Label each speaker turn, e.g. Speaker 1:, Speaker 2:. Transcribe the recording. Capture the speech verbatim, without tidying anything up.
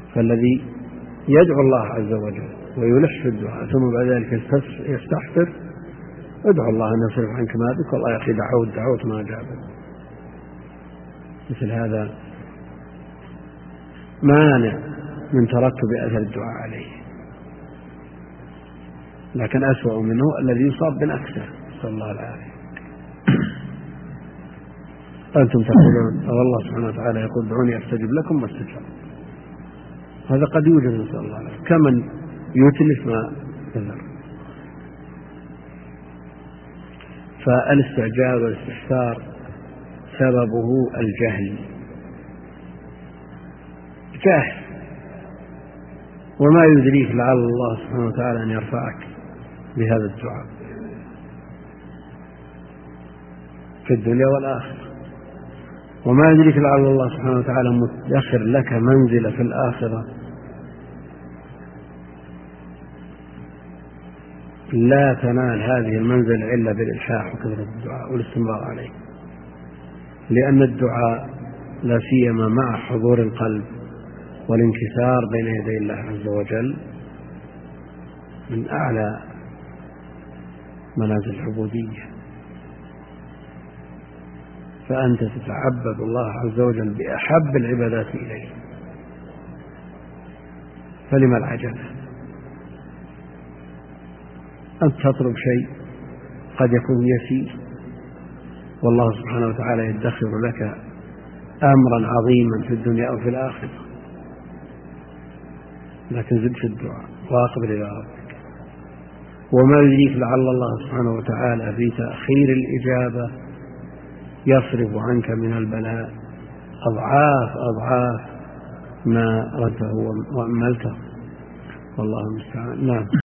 Speaker 1: فالذي يدعو الله عز وجل ويلح في الدعاء ثم بعد ذلك يستحسر ادعو الله أن يصرف عنك ما بك، والله يا أخي دعوت دعوت ما جابت. مثل هذا مانع من ترتب أثر الدعاء عليه. لكن أسوأ منه الذي يصاب بالأكسة، صلى الله العافية. أنتم تقولون والله سبحانه وتعالى يقول ادعوني أستجب لكم، ما استجاب. هذا قد يوجد، نسأل الله العافية، كمن يتلف ما ذكر. فالاستعجال والاستحسار سببه الجهل، جاهل، وما يدريك لعل الله سبحانه وتعالى أن يرفعك بهذا الدعاء في الدنيا والآخرة، وما يدريك لعل الله سبحانه وتعالى مدخر لك منزلة في الآخرة لا تنال هذه المنزلة إلا بالإلحاح وكثرة الدعاء والاستمرار عليه. لأن الدعاء لا سيما مع حضور القلب والانكسار بين يدي الله عز وجل من أعلى منازل العبودية. فأنت تتعبد الله عز وجل بأحب العبادات إليه، فلما العجلة؟ أنت تطلب شيء قد يكون يسير، والله سبحانه وتعالى يدخر لك أمرا عظيما في الدنيا أو في الآخرة، لكن زد في الدعاء واقبل إلى ربك. وما يدريك لعل الله سبحانه وتعالى في تأخير الإجابة يصرف عنك من البلاء أضعاف أضعاف ما ردته وأملته، والله المستعان. نعم.